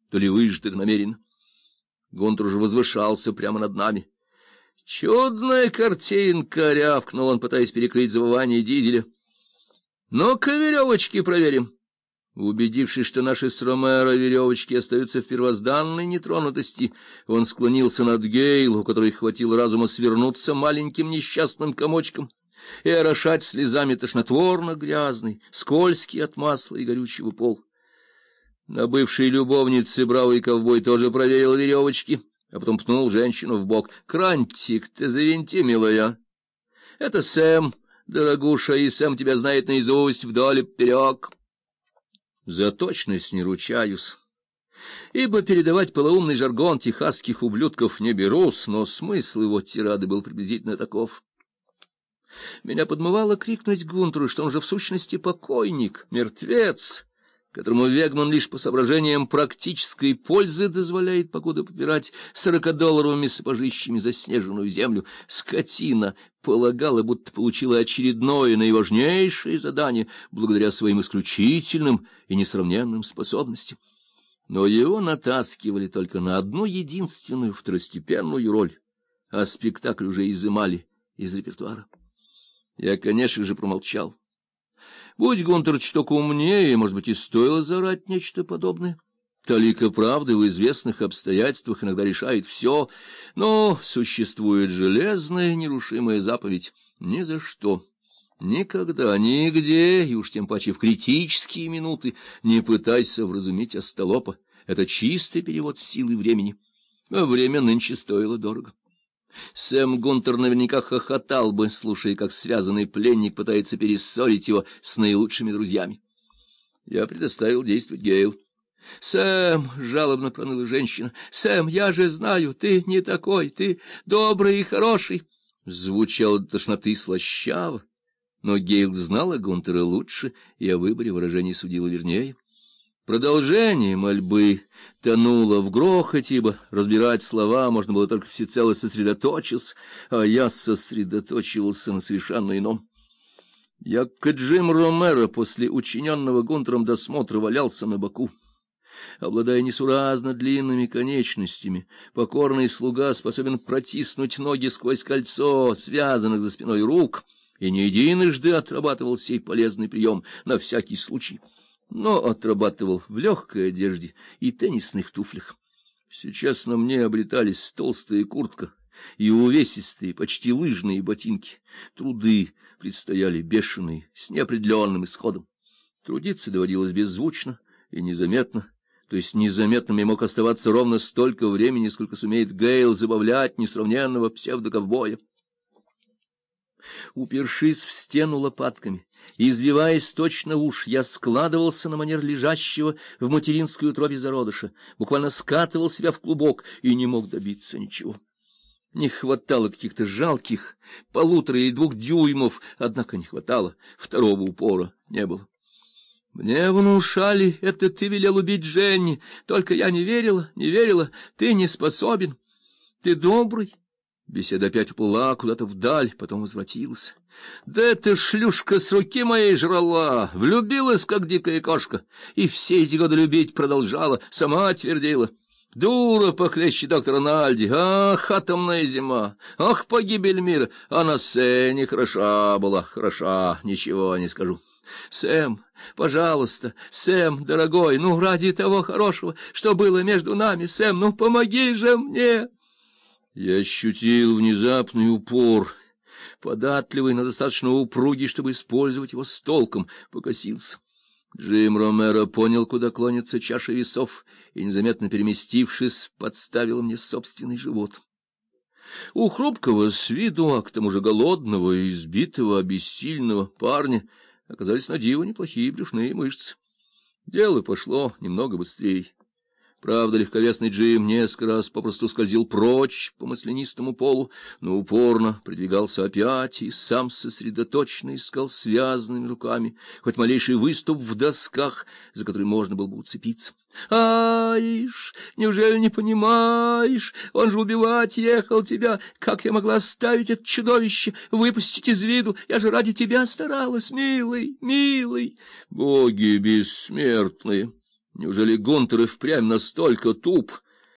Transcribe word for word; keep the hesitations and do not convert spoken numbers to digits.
то ли выжатых намеренно. Гунтер уже возвышался прямо над нами. «Чудная картинка!» — рявкнул он, пытаясь перекрыть завывание дизеля. «Ну-ка веревочки проверим». Убедившись, что наши с Ромеро веревочки остаются в первозданной нетронутости, он склонился над Гейл, у которой хватило разума свернуться маленьким несчастным комочком и орошать слезами тошнотворно-грязный, скользкий от масла и горючего пол. На бывшей любовнице бравый ковбой тоже проверил веревочки, а потом пнул женщину в бок. «Крантик, ты завинти, милая. Это Сэм, дорогуша, и Сэм тебя знает наизусть вдоль и поперек». За точность не ручаюсь, ибо передавать полоумный жаргон техасских ублюдков не берусь, но смысл его тирады был приблизительно таков. Меня подмывало крикнуть Гунтеру, что он же в сущности покойник, мертвец, которому Вегман лишь по соображениям практической пользы дозволяет покуда попирать сорокадолларовыми сапожищами заснеженную землю. Скотина полагала, будто получила очередное наиважнейшее задание благодаря своим исключительным и несравненным способностям. Но его натаскивали только на одну единственную второстепенную роль, а спектакль уже изымали из репертуара. Я, конечно же, промолчал. Будь Гунтер чуток умнее, может быть, и стоило заорать нечто подобное. Толика правды в известных обстоятельствах иногда решает все, но существует железная нерушимая заповедь: ни за что, никогда, нигде, и уж тем паче в критические минуты, не пытайся вразумить остолопа. Это чистый перевод силы времени, а время нынче стоило дорого. Сэм Гунтер наверняка хохотал бы, слушая, как связанный пленник пытается перессорить его с наилучшими друзьями. Я предоставил действовать Гейл. «Сэм!» — жалобно проныла женщина. «Сэм, я же знаю, ты не такой, ты добрый и хороший!» Звучало до тошноты слащаво, но Гейл знала Гунтера лучше и о выборе выражений судила вернее. Продолжение мольбы тонуло в грохоте, ибо разбирать слова можно было только всецело сосредоточиться, а я сосредоточивался на совершенно ином. Я, как Джим Ромеро, после учиненного Гунтером досмотра валялся на боку. Обладая несуразно длинными конечностями, покорный слуга способен протиснуть ноги сквозь кольцо связанных за спиной рук, и не единожды отрабатывал сей полезный прием на всякий случай, но отрабатывал в легкой одежде и теннисных туфлях. Сейчас на мне обретались толстая куртка и увесистые, почти лыжные ботинки. Труды предстояли бешеные, с неопределенным исходом. Трудиться доводилось беззвучно и незаметно, то есть незаметным я мог оставаться ровно столько времени, сколько сумеет Гейл забавлять несравненного псевдоковбоя. Упершись в стену лопатками, извиваясь точно уж, я складывался на манер лежащего в материнской утробе зародыша, буквально скатывал себя в клубок и не мог добиться ничего. Не хватало каких-то жалких полутора или двух дюймов, однако не хватало, второго упора не было. Мне внушали, это ты велел убить Женни, только я не верила, не верила, ты не способен, ты добрый. Беседа опять уплыла куда-то вдаль, потом возвратилась. Да эта шлюшка с руки моей жрала, влюбилась, как дикая кошка, и все эти годы любить продолжала, сама твердила. Дура похлеще доктора Нальди, ах, атомная зима, ах, погибель мира, а на сцене хороша была, хороша, ничего не скажу. Сэм, пожалуйста, Сэм, дорогой, ну, ради того хорошего, что было между нами, Сэм, ну, помоги же мне!» Я ощутил внезапный упор, податливый, но достаточно упругий, чтобы использовать его с толком, покосился. Джим Ромеро понял, куда клонится чаша весов, и, незаметно переместившись, подставил мне собственный живот. У хрупкого с виду, а к тому же голодного и избитого, обессильного парня оказались на диво неплохие брюшные мышцы. Дело пошло немного быстрее. Правда, легковесный Джим несколько раз попросту скользил прочь по маслянистому полу, но упорно придвигался опять и сам сосредоточенно искал связанными руками хоть малейший выступ в досках, за который можно было бы уцепиться. «Аиш, неужели не понимаешь? Он же убивать ехал тебя. Как я могла оставить это чудовище, выпустить из виду? Я же ради тебя старалась, милый, милый!» «Боги бессмертные!» Неужели Гунтер и впрямь настолько туп,